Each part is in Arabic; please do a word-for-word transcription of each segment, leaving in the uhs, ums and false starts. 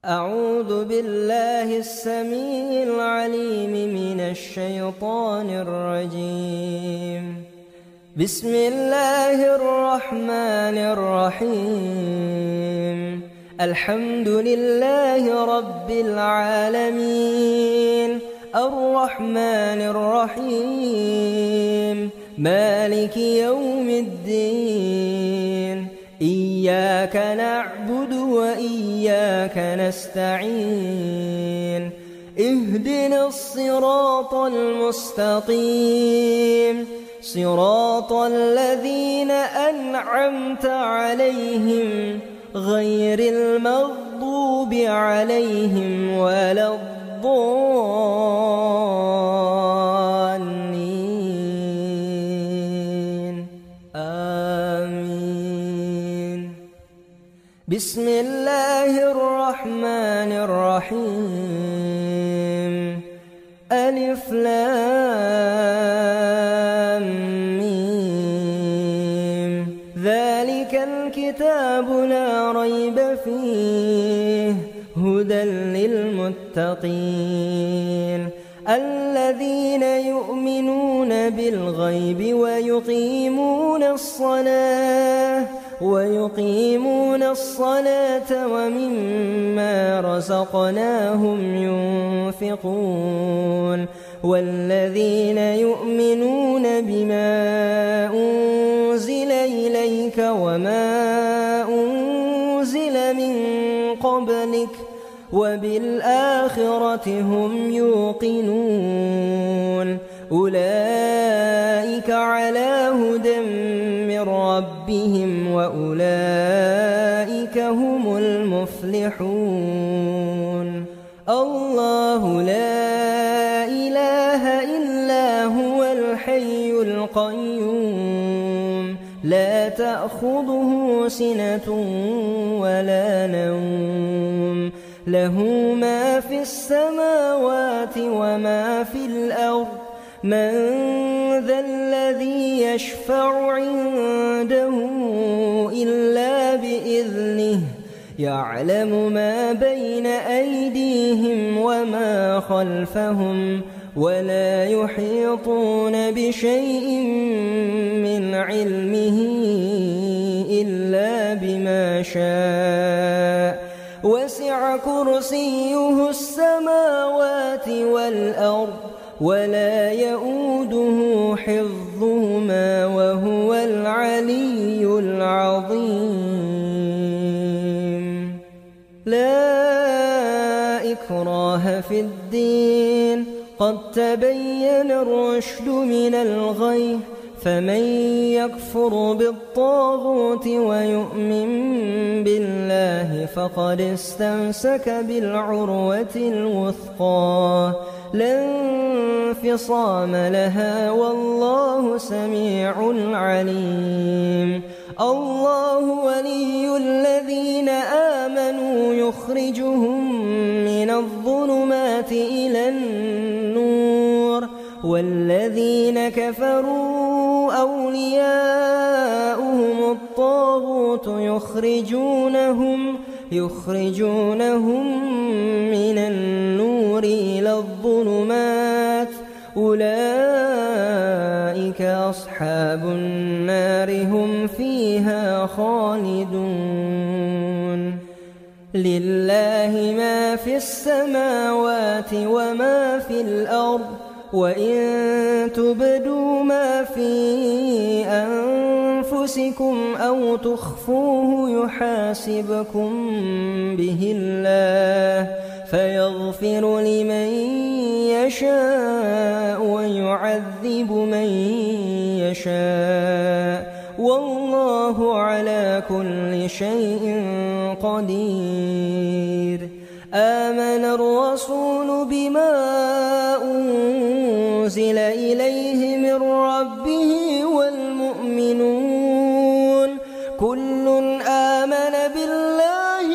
أعوذ بالله السميع العليم من الشيطان الرجيم. بسم الله الرحمن الرحيم. الحمد لله رب العالمين، الرحمن الرحيم، مالك يوم الدين. إياك نعبد وإياك نستعين. اهدنا الصراط المستقيم، صراط الذين أنعمت عليهم غير المغضوب عليهم ولا الضالين. آمين. بسم الله الرحمن الرحيم. ألف لام ميم. ذلك الكتاب لا ريب فيه هدى للمتقين الذين يؤمنون بالغيب ويقيمون الصلاة ويقيمون الصلاة ومما رزقناهم ينفقون والذين يؤمنون بما أنزل إليك وما أنزل من قبلك وبالآخرة هم يوقنون. أولئك على هدى من ربهم وأولئك هم المفلحون. الله لا إله إلا هو الحي القيوم، لا تأخذه سنة ولا نوم، له ما في السماوات وما في الأرض. من ذا الذي يشفع عنده إلا بإذنه، يعلم ما بين أيديهم وما خلفهم ولا يحيطون بشيء من علمه إلا بما شاء. وسع كرسيه السماوات والأرض ولا يؤوده حفظهما وهو العلي العظيم. لا إكراه في الدين، قد تبين الرشد من الغي، فمن يكفر بالطاغوت ويؤمن بالله فقد استمسك بالعروة الوثقى لا انفصام لها والله سميع عليم. الله ولي الذين آمنوا يخرجهم من الظلمات إلى النور، والذين كفروا أولياؤهم الطاغوت يخرجونهم يخرجونهم من النور إلى الظلمات. أولئك أصحاب النار هم فيها خالدون. لله ما في السماوات وما في الأرض، وإن تبدوا ما في أنفسكم أو تخفوه يحاسبكم به الله فيغفر لمن يشاء ويعذب من يشاء، والله على كل شيء قدير. آمن الرسول بما أنزل إليه من ربه والمؤمنون كل آمن بالله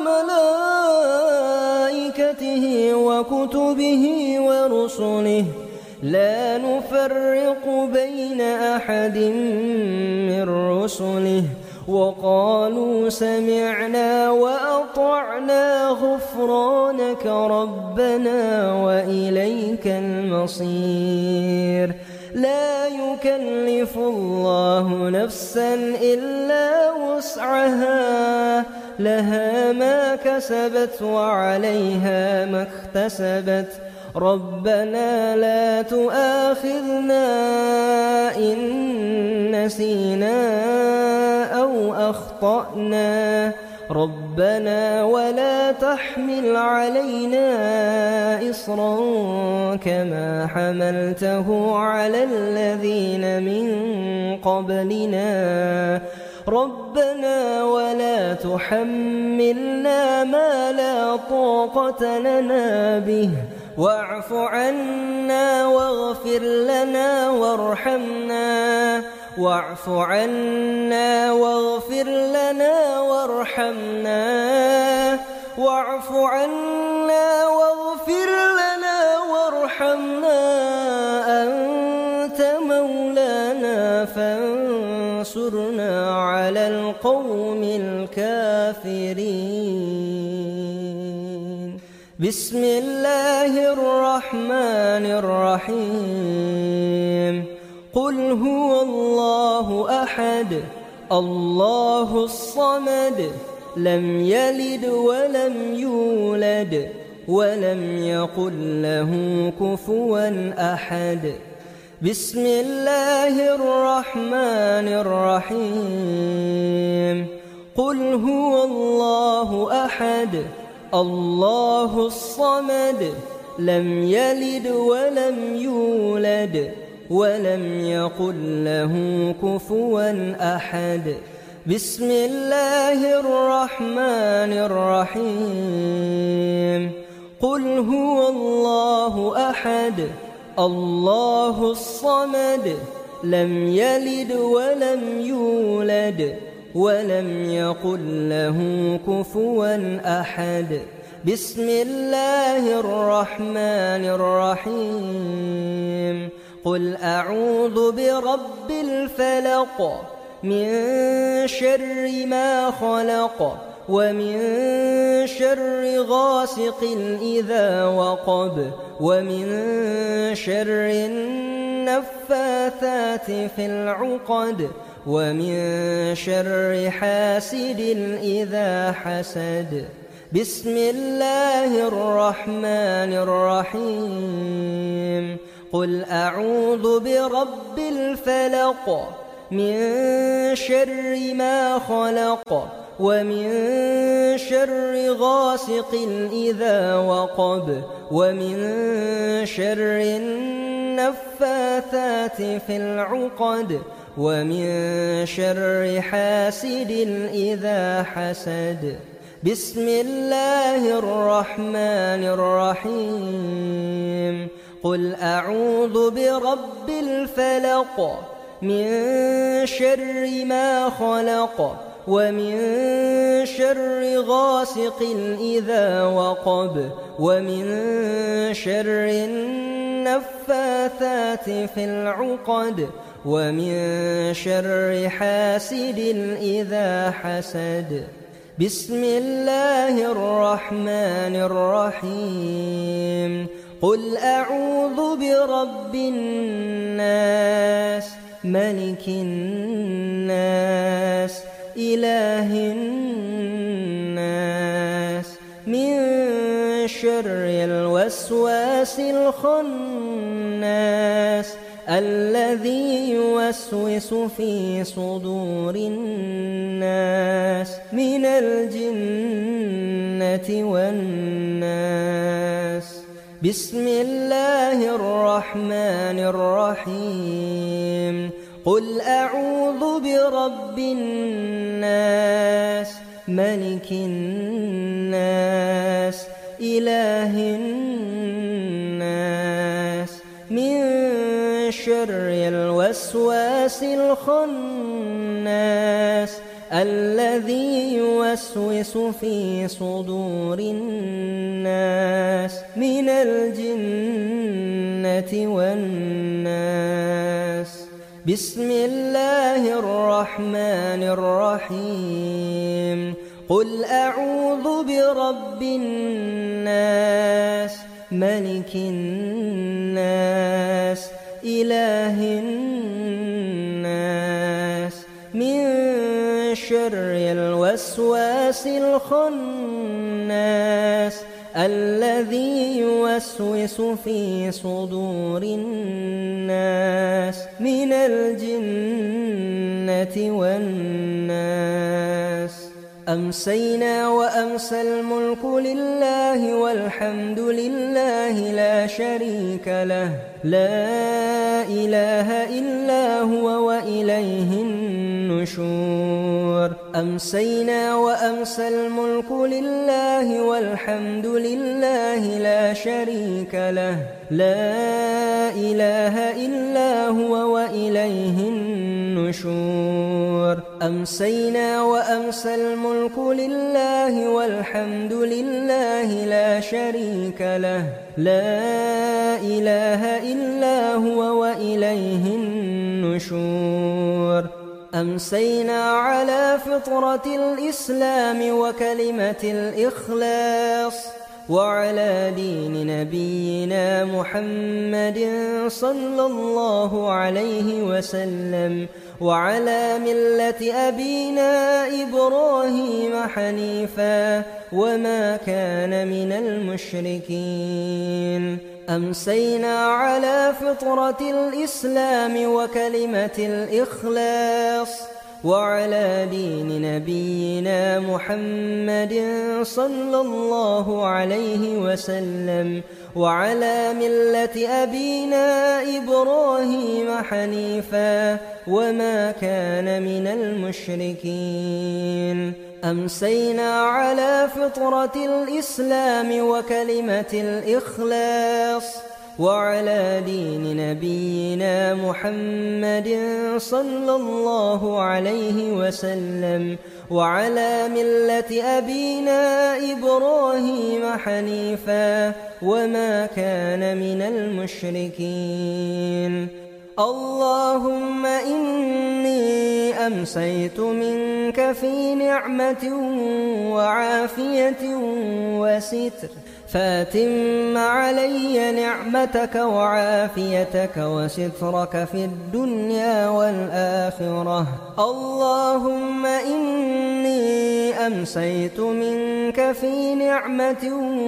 وملائكته وكتبه ورسله لا نفرق بين أحد من رسله وقالوا سمعنا وأطعنا غفرانك ربنا وإليك المصير. لا يكلف الله نفسا إلا وسعها، لها ما كسبت وعليها ما اكتسبت. ربنا لا تؤاخذنا إن نسينا أو أخطأنا، ربنا ولا تحمل علينا إصرا كما حملته على الذين من قبلنا، ربنا ولا تحملنا ما لا طاقة لنا به، واعف عنا واغفر لنا وارحمنا، واعف عنا واغفر لنا وارحمنا، واعف عنا واغفر لنا وارحمنا، أنت مولانا فانصرنا على القوم الكافرين. بسم الله الرحمن الرحيم. قل هو الله أحد الله الصمد لم يلد ولم يولد ولم يكن له كفوا أحد. بسم الله الرحمن الرحيم. قل هو الله أحد الله الصمد لم يلد ولم يولد ولم يكن له كفوا أحد. بسم الله الرحمن الرحيم. قل هو الله أحد الله الصمد لم يلد ولم يولد ولم يكن له كفوا أحد. بسم الله الرحمن الرحيم. قل أعوذ برب الفلق من شر ما خلق ومن شر غاسق إذا وقب ومن شر النفاثات في العقد ومن شر حاسد إذا حسد. بسم الله الرحمن الرحيم. قل أعوذ برب الفلق من شر ما خلق ومن شر غاسق إذا وقب ومن شر النفاثات في العقد ومن شر حاسد إذا حسد. بسم الله الرحمن الرحيم. قل أعوذ برب الفلق من شر ما خلق ومن شر غاسق إذا وقب ومن شر النفاثات في العقد ومن شر حاسد إذا حسد. بسم الله الرحمن الرحيم. قل أعوذ برب الناس ملك الناس إله الناس من شر الوسواس الخناس الذي يوسوس في صدور الناس من الجنة والناس. بسم الله الرحمن الرحيم. قل أعوذ برب الناس ملك الناس إله الناس من شر الوسواس الخناس الذي يوسوس في صدور الناس من الجنة والناس. بسم الله الرحمن الرحيم قل أعوذ برب الناس ملك الناس إله الناس من شر الوسواس الخناس الذي يوسوس في صدور الناس من الجنة والناس. أمسينا وأمسى الملك لله والحمد لله لا شريك له لا إله إلا هو وإليه النشور. أمسينا وأمسى الملك لله والحمد لله لا شريك له لا إله إلا هو وإليه النشور. أمسينا وأمسى الملك لله والحمد لله لا شريك له لا إله إلا هو وإليه النشور. أمسينا على فطرة الإسلام وكلمة الإخلاص وعلى دين نبينا محمد صلى الله عليه وسلم وعلى ملة أبينا إبراهيم حنيفا وما كان من المشركين. أمسينا على فطرة الإسلام وكلمة الإخلاص وعلى دين نبينا محمد صلى الله عليه وسلم وعلى ملة أبينا إبراهيم حنيفا وما كان من المشركين. أمسينا على فطرة الإسلام وكلمة الإخلاص وعلى دين نبينا محمد صلى الله عليه وسلم وعلى ملة أبينا إبراهيم حنيفا وما كان من المشركين. اللهم إني أمسيت منك في نعمة وعافية وستر فأتم علي نعمتك وعافيتك وسترك في الدنيا والآخرة. اللهم إني أمسيت منك في نعمة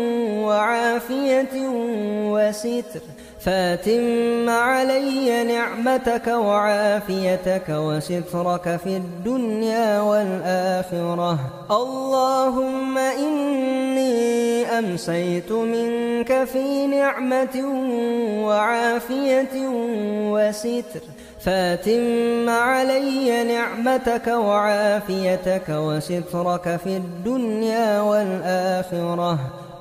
وعافية وستر فأتم علي نعمتك وعافيتك وسترك في الدنيا والآخرة. اللهم إني أمسيت منك في نعمة وعافية وستر فأتم علي نعمتك وعافيتك وسترك في الدنيا والآخرة.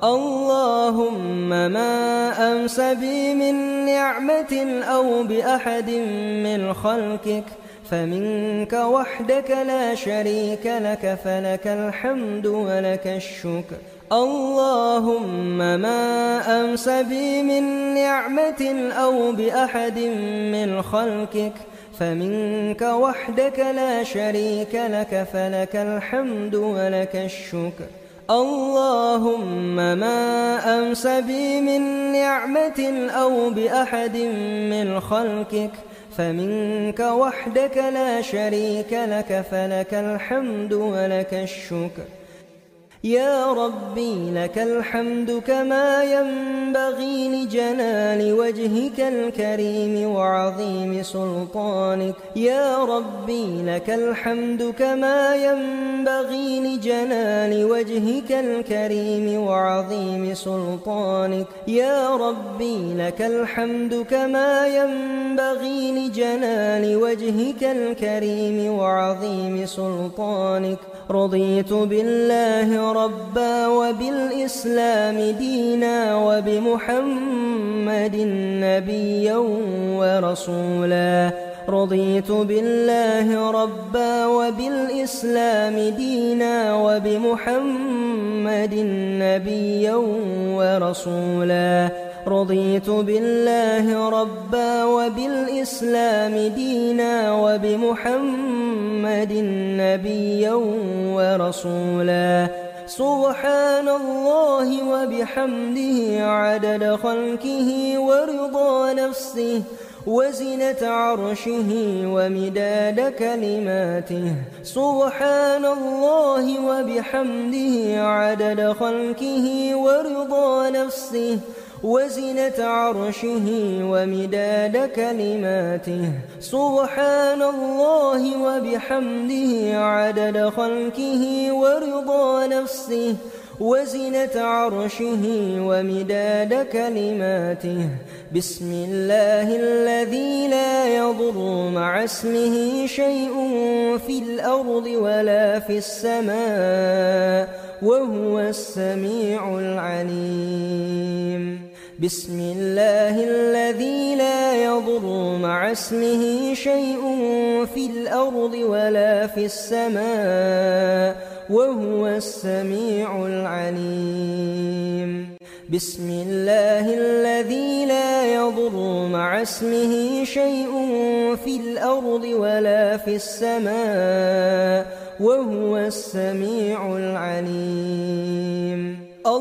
اللهم ما أمس بي من نعمة أو بأحد من خلقك فمنك وحدك لا شريك لك فلك الحمد ولك الشكر. اللهم ما أمس بي من نعمة أو بأحد من خلقك فمنك وحدك لا شريك لك فلك الحمد ولك الشكر. اللهم ما أمس بي من نعمة أو بأحد من خلقك فمنك وحدك لا شريك لك فلك الحمد ولك الشكر. يا ربي لك الحمد كما ينبغي لجلال وجهك الكريم وعظيم سلطانك. يا ربي لك الحمد كما ينبغي لجلال وجهك الكريم وعظيم سلطانك. يا ربي لك الحمد كما ينبغي لجلال وجهك الكريم وعظيم سلطانك. رضيت بالله ربا وبالإسلام دينا وبمحمد نبيا ورسولا. رضيت بالله ربا وبالإسلام دينا وبمحمد نبيا ورسولا. رضيت بالله ربا وبالإسلام دينا وبمحمد نبيا ورسولا سبحان الله وبحمده عدد خلقه ورضا نفسه وزنة عرشه ومداد كلماته سبحان الله وبحمده عدد خلقه ورضا نفسه وزنة عرشه ومداد كلماته سبحان الله وبحمده عدد خلقه ورضا نفسه وزنة عرشه ومداد كلماته بسم الله الذي لا يضر مع اسمه شيء في الأرض ولا في السماء وهو السميع العليم بسم الله الذي لا يضر مع اسمه شيء في الأرض ولا في السماء وهو السميع العليم بسم الله الذي لا يضر مع اسمه شيء في الأرض ولا في السماء وهو السميع العليم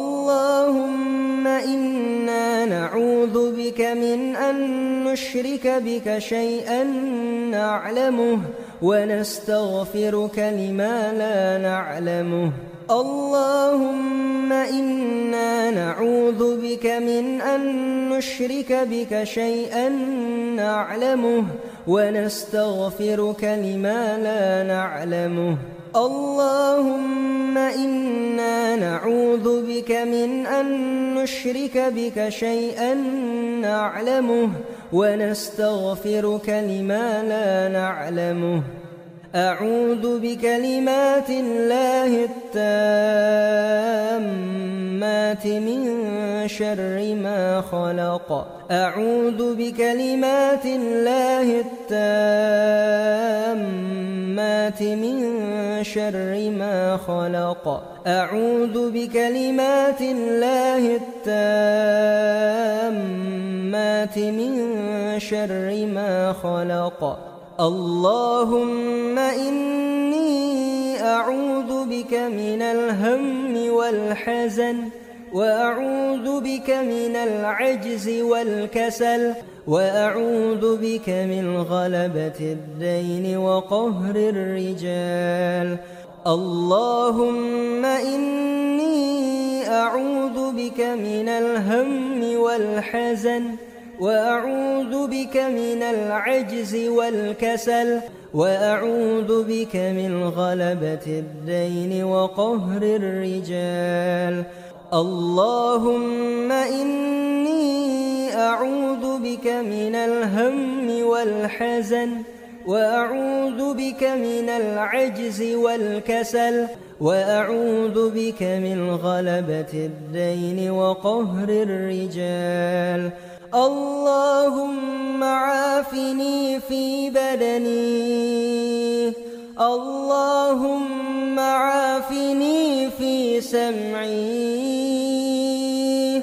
اللهم إنا نعوذ بك من أن نشرك بك شيئا نعلمه ونستغفرك لما لا نعلمه اللهم إنا نعوذ بك من أن نشرك بك شيئا نعلمه ونستغفرك لما لا نعلمه اللهم إنا نعوذ بك من أن نشرك بك شيئا نعلمه ونستغفرك لما لا نعلمه أعوذ بكلمات الله التامات من شر ما خلق أعوذ بكلمات الله التامات من شر ما خلق أعوذ بكلمات الله التامات من شر ما خلق اللهم إني أعوذ بك من الهم والحزن وأعوذ بك من العجز والكسل وأعوذ بك من غلبة الدين وقهر الرجال اللهم إني أعوذ بك من الهم والحزن وأعوذ بك من العجز والكسل وأعوذ بك من غلبة الدين وقهر الرجال اللهم إني أعوذ بك من الهم والحزن وأعوذ بك من العجز والكسل وأعوذ بك من غلبة الدين وقهر الرجال اللهم عافني في بدني اللهم عافني في سمعي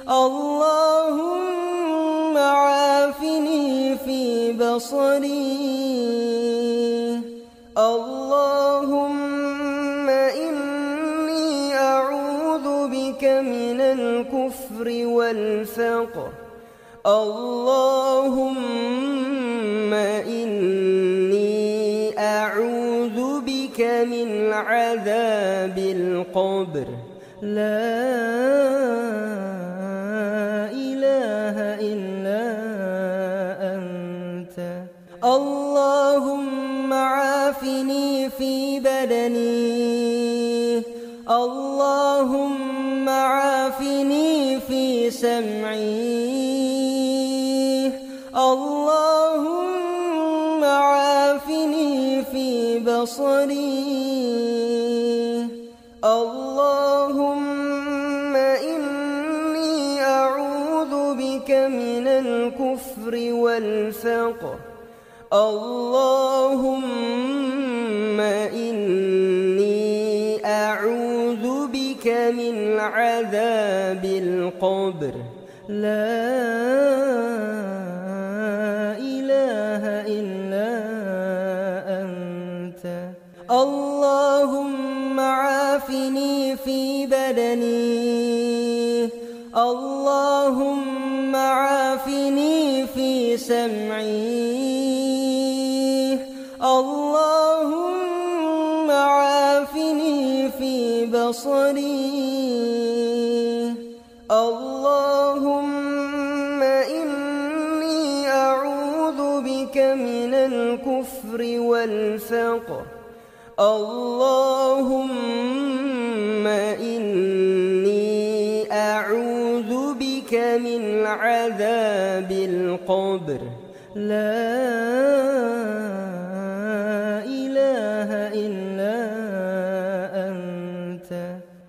اللهم عافني في بصري اللهم إني أعوذ بك من الكفر والفقر اللهم إني أعوذ بك من عذاب القبر لا إله إلا أنت اللهم عافني في بدني اللهم عافني في سمعي اللهم عافني في بصري اللهم إني أعوذ بك من الكفر والفقر اللهم إني أعوذ بك من عذاب القبر لا إله إلا أنت. اللهم عافني في بدني، اللهم عافني في سمعي، اللهم عافني في بصري. اللهم إني أعوذ بك من الكفر والفقر. اللهم إني أعوذ بك من عذاب القبر. لا إله إلا أنت.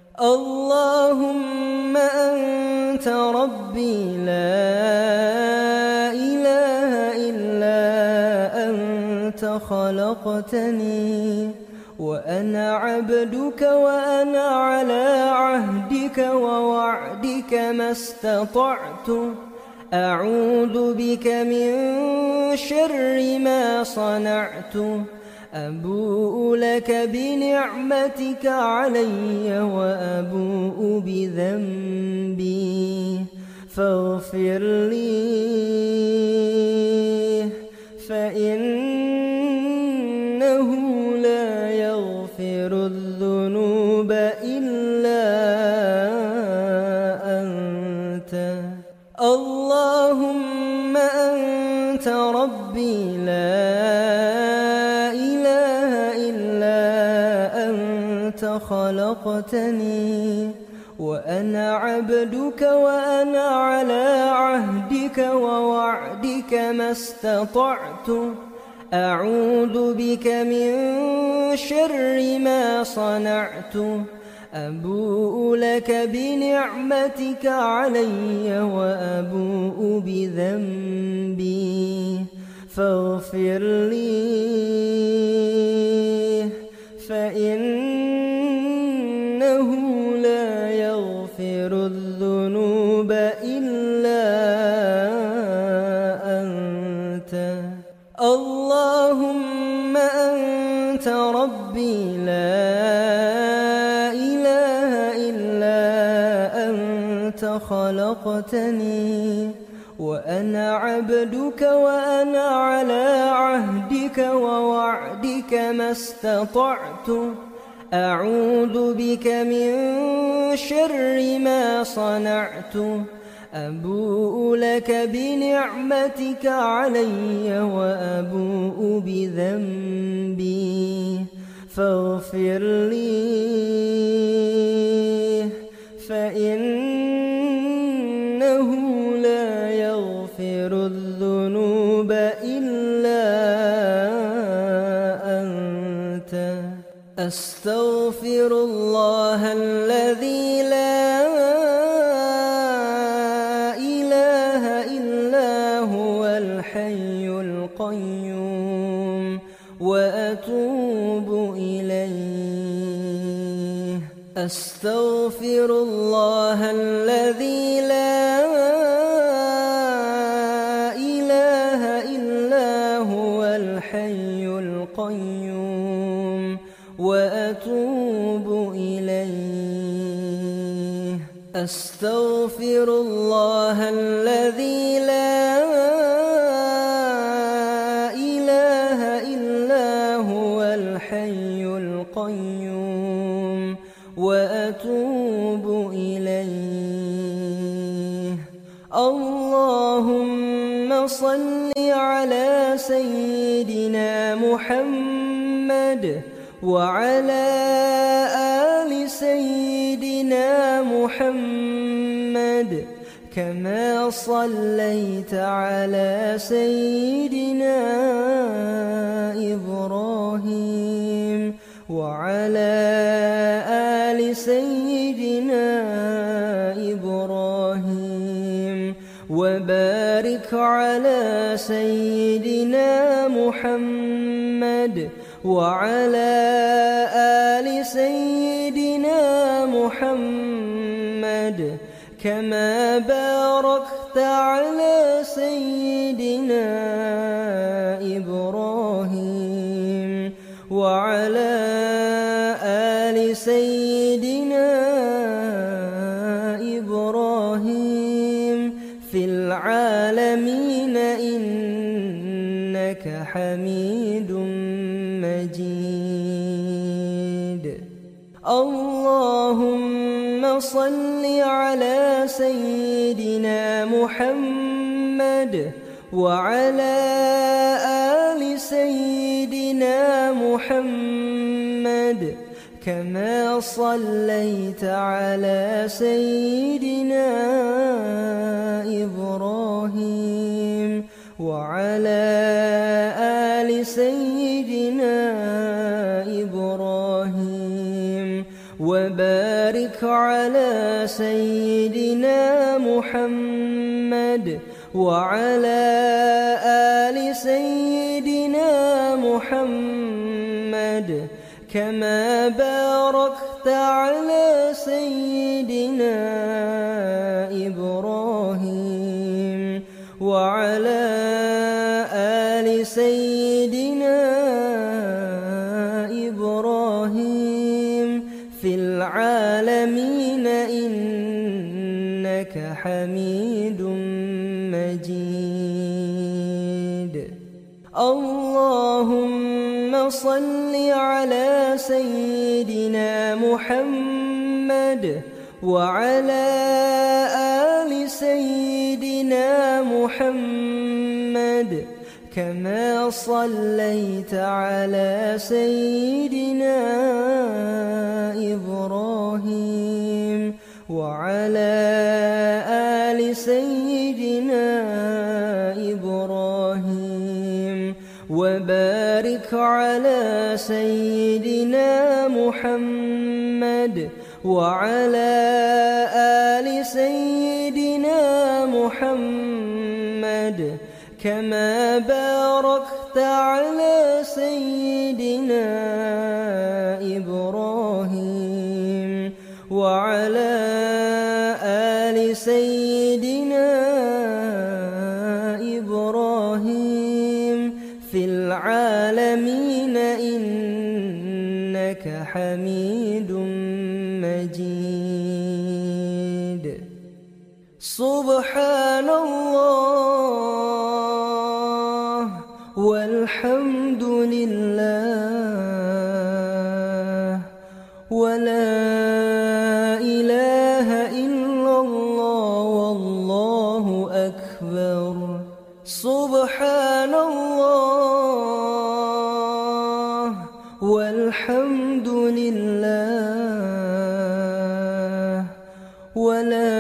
اللهم أنت ربي لا إله إلا أنت. خلقتني وأنا عبدك وأنا على عهدك ووعدك ما استطعت. أعوذ بك من شر ما صنعت. أبوء لك بنعمتك علي وأبوء بذنبي فاغفر لي، فإنه لا يغفر الذنوب إلا أنت. اللهم أنت ربي لا إله إلا أنت. خلقتني وأنا عبدك وأنا على عهدك ووعدك ما استطعت. أعوذ بك من شر ما صنعت. أبوء لك بنعمتك علي وأبوء بذنبي فاغفر لي، فإنه لا يغفر الذنوب إلا أنت. اللهم أنت ربي لا إله إلا أنت. خلقتني وأنا عبدك وأنا على عهدك ووعدك ما استطعت. أعوذ بك من شر ما صنعت. أبوء لك بنعمتك علي وأبوء بذنبي فاغفر لي، فإنه لا يغفر الذنوب إلا أنت. أستغفر الله الذي لا إله إلا هو الحي القيوم وأتوب إليه. أستغفر الله الذي لا إله إلا هو الحي القيوم وأتوب إليه. أستغفر الله الذي لا إله إلا هو الحي القيوم وأتوب إليه. اللهم صل على سيدنا محمد وعلى آل سيدنا محمد كما صليت على سيدنا إبراهيم وعلى آل سيدنا إبراهيم وبارك على سيدنا محمد وعلى آل سيدنا محمد كما باركت على سيدنا إبراهيم وعلى آل سيدنا إبراهيم في العالمين إنك حميد مجيد. اللهم صل على سيدنا محمد وعلى آل سيدنا محمد كما صليت على سيدنا إبراهيم وعلى آل سيدنا إبراهيم وبارك على سيدنا محمد وعلى آل سيدنا محمد كما باركت على سيدنا إبراهيم وعلى آل سيدنا إبراهيم في العالمين إنك حميد مجيد. اللهم صل على سيدنا محمد وعلى آل سيدنا محمد كما صليت على سيدنا إبراهيم وعلى آل سيدنا إبراهيم وبارك على سيدنا محمد وعلى آل سيدنا محمد كما باركت على سيدنا إبراهيم وعلى آل سيدنا إبراهيم في العالمين إنك حميد مجيد. سبحان الله والحمد لله ولا إله إلا الله والله أكبر. سبحان الله والحمد لله ولا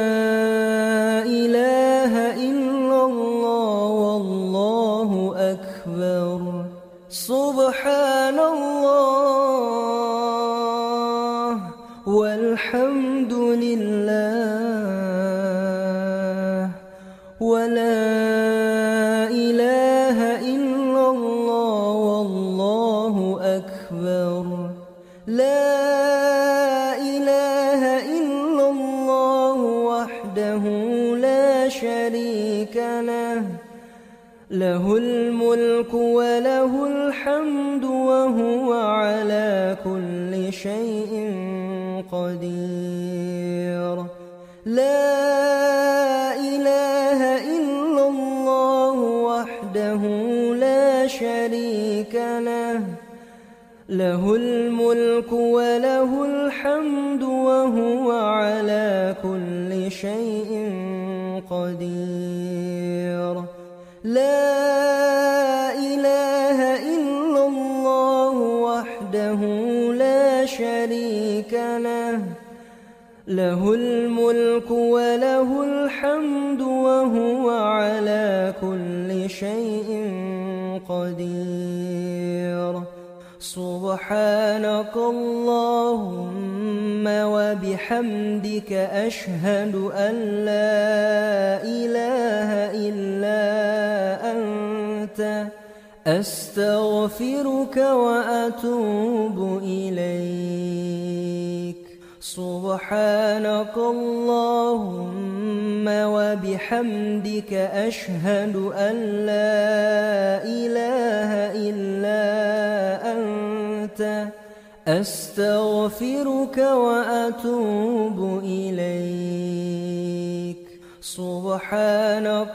إله إلا الله والله أكبر. سبحان الله والحمد لله ولا إله إلا الله والله أكبر. لا إله إلا الله وحده لا شريك له له الملك وله الحمد وهو على كل شيء قدير. لا إله إلا الله وحده لا شريك له له الملك وله الحمد وهو على كل شيء قدير. لا إله إلا الله وحده لا شريك له له الملك وله الحمد وهو على كل شيء قدير. سبحانك اللهم وبحمدك أشهد أن لا إله إلا أنت أستغفرك وأتوب إليك. سبحانك اللهم وبحمدك أشهد أن لا إله إلا أنت أستغفرك وأتوب إليك سبحانك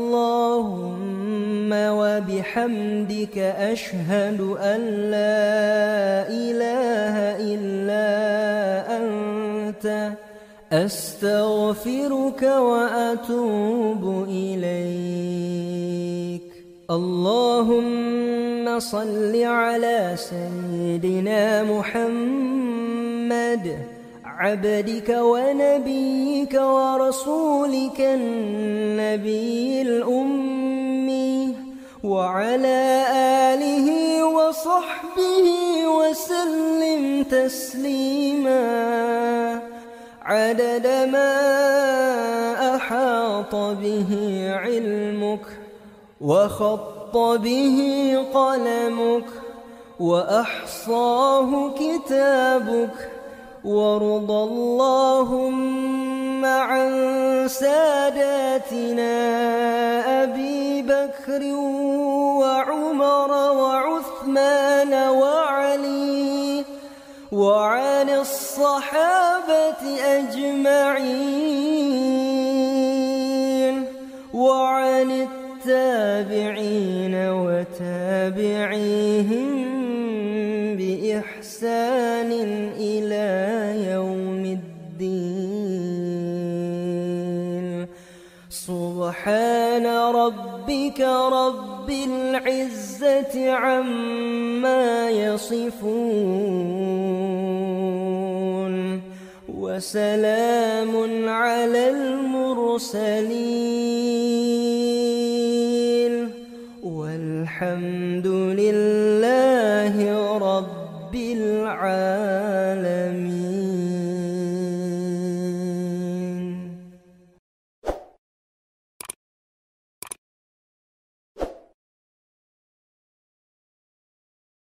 اللهم وبحمدك أشهد أن لا إله إلا أنت أستغفرك وأتوب إليك اللهم صل على سيدنا محمد عبدك ونبيك ورسولك النبي الأمي وعلى آله وصحبه وسلم تسليما عدد ما أحاط به علمك وخط به قلمك وأحصاه كتابك وارض اللهم عن ساداتنا أبي بكر وعمر وعثمان وعلي وعن الصحابة أجمعين وعن التابعين وتابعيهم بإحسان إلى يوم الدين سبحان ربك رب العزة عما يصفون وسلام على المرسلين والحمد لله رب العالمين.